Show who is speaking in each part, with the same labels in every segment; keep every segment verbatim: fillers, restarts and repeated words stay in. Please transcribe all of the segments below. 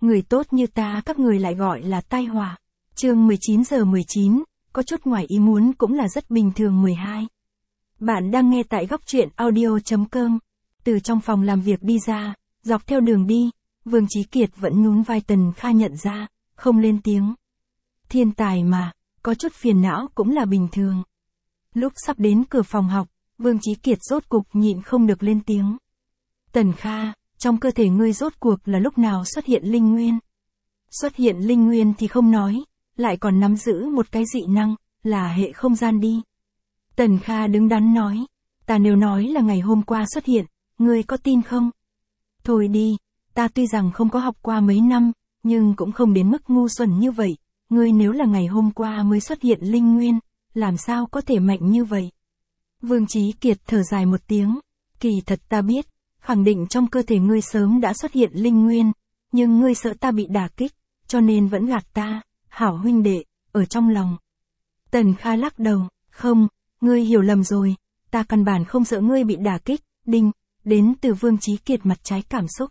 Speaker 1: Người tốt như ta các người lại gọi là tai họa. Chương mười chín giờ mười chín, có chút ngoài ý muốn cũng là rất bình thường mười hai. Bạn đang nghe tại góc truyện audio.com. Từ trong phòng làm việc đi ra, dọc theo đường đi, Vương Chí Kiệt vẫn nhún vai. Tần Kha nhận ra, không lên tiếng. Thiên tài mà, có chút phiền não cũng là bình thường. Lúc sắp đến cửa phòng học, Vương Chí Kiệt rốt cục nhịn không được lên tiếng. Tần Kha, trong cơ thể ngươi rốt cuộc là lúc nào xuất hiện linh nguyên? Xuất hiện linh nguyên thì không nói, lại còn nắm giữ một cái dị năng, là hệ không gian đi. Tần Kha đứng đắn nói, ta nếu nói là ngày hôm qua xuất hiện, ngươi có tin không? Thôi đi, ta tuy rằng không có học qua mấy năm, nhưng cũng không đến mức ngu xuẩn như vậy, ngươi nếu là ngày hôm qua mới xuất hiện linh nguyên, làm sao có thể mạnh như vậy? Vương Chí Kiệt thở dài một tiếng, kỳ thật ta biết, khẳng định trong cơ thể ngươi sớm đã xuất hiện linh nguyên, nhưng ngươi sợ ta bị đả kích, cho nên vẫn gạt ta, hảo huynh đệ, ở trong lòng. Tần Kha lắc đầu, không, ngươi hiểu lầm rồi, ta căn bản không sợ ngươi bị đả kích, đinh, đến từ Vương Chí Kiệt mặt trái cảm xúc.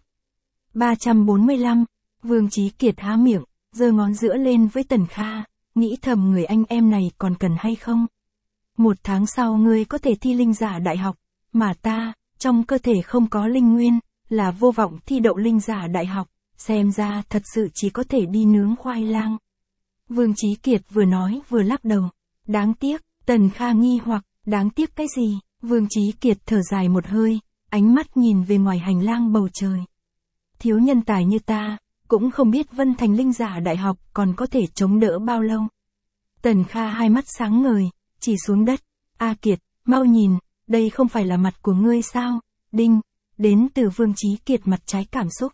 Speaker 1: ba trăm bốn mươi lăm, Vương Chí Kiệt há miệng, giơ ngón giữa lên với Tần Kha, nghĩ thầm người anh em này còn cần hay không? Một tháng sau ngươi có thể thi linh giả đại học, mà ta, trong cơ thể không có linh nguyên, là vô vọng thi đậu linh giả đại học, xem ra thật sự chỉ có thể đi nướng khoai lang. Vương Chí Kiệt vừa nói vừa lắc đầu, đáng tiếc, Tần Kha nghi hoặc, đáng tiếc cái gì? Vương Chí Kiệt thở dài một hơi, ánh mắt nhìn về ngoài hành lang bầu trời. Thiếu nhân tài như ta, cũng không biết Vân Thành linh giả đại học còn có thể chống đỡ bao lâu. Tần Kha hai mắt sáng ngời, chỉ xuống đất, A Kiệt, mau nhìn, đây không phải là mặt của ngươi sao? Đinh, đến từ Vương Chí Kiệt mặt trái cảm xúc.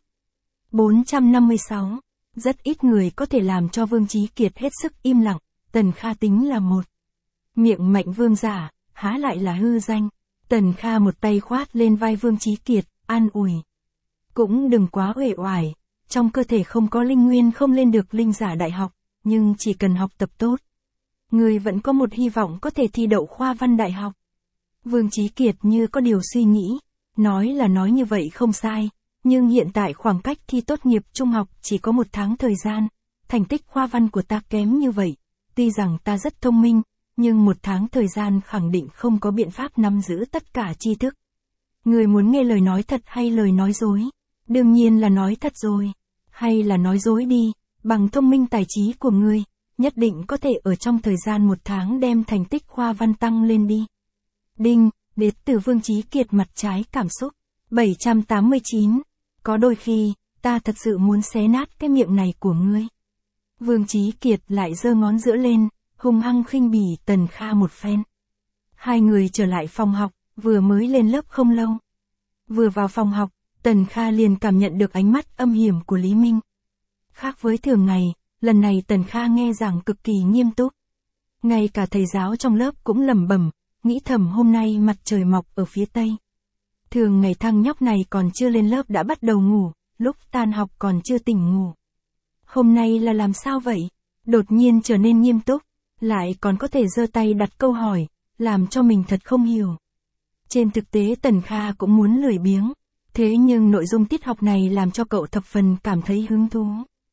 Speaker 1: bốn trăm năm mươi sáu, rất ít người có thể làm cho Vương Chí Kiệt hết sức im lặng, Tần Kha tính là một. Miệng mạnh vương giả, há lại là hư danh. Tần Kha một tay khoát lên vai Vương Chí Kiệt, an ủi. Cũng đừng quá uể oải, trong cơ thể không có linh nguyên không lên được linh giả đại học, nhưng chỉ cần học tập tốt, người vẫn có một hy vọng có thể thi đậu khoa văn đại học. Vương Chí Kiệt như có điều suy nghĩ, nói là nói như vậy không sai, nhưng hiện tại khoảng cách thi tốt nghiệp trung học chỉ có một tháng thời gian, thành tích khoa văn của ta kém như vậy, tuy rằng ta rất thông minh, nhưng một tháng thời gian khẳng định không có biện pháp nắm giữ tất cả tri thức. Người muốn nghe lời nói thật hay lời nói dối? Đương nhiên là nói thật rồi. Hay là nói dối đi, bằng thông minh tài trí của ngươi, nhất định có thể ở trong thời gian một tháng đem thành tích khoa văn tăng lên đi. Đinh, đến từ Vương Chí Kiệt mặt trái cảm xúc. bảy trăm tám mươi chín, có đôi khi, ta thật sự muốn xé nát cái miệng này của ngươi. Vương Chí Kiệt lại giơ ngón giữa lên, hung hăng khinh bỉ Tần Kha một phen. Hai người trở lại phòng học, vừa mới lên lớp không lâu. Vừa vào phòng học, Tần Kha liền cảm nhận được ánh mắt âm hiểm của Lý Minh. Khác với thường ngày, lần này Tần Kha nghe giảng cực kỳ nghiêm túc. Ngay cả thầy giáo trong lớp cũng lẩm bẩm, nghĩ thầm hôm nay mặt trời mọc ở phía tây. Thường ngày thằng nhóc này còn chưa lên lớp đã bắt đầu ngủ, lúc tan học còn chưa tỉnh ngủ. Hôm nay là làm sao vậy? Đột nhiên trở nên nghiêm túc, lại còn có thể giơ tay đặt câu hỏi, làm cho mình thật không hiểu. Trên thực tế Tần Kha cũng muốn lười biếng, thế nhưng nội dung tiết học này làm cho cậu thập phần cảm thấy hứng thú.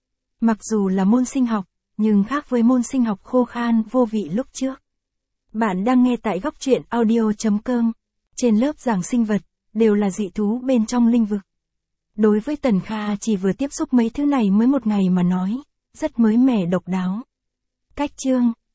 Speaker 1: Mặc dù là môn sinh học, nhưng khác với môn sinh học khô khan vô vị lúc trước. Bạn đang nghe tại góc truyện audio.com. Trên lớp giảng sinh vật, đều là dị thú bên trong linh vực. Đối với Tần Kha chỉ vừa tiếp xúc mấy thứ này mới một ngày mà nói, rất mới mẻ độc đáo. Cách chương,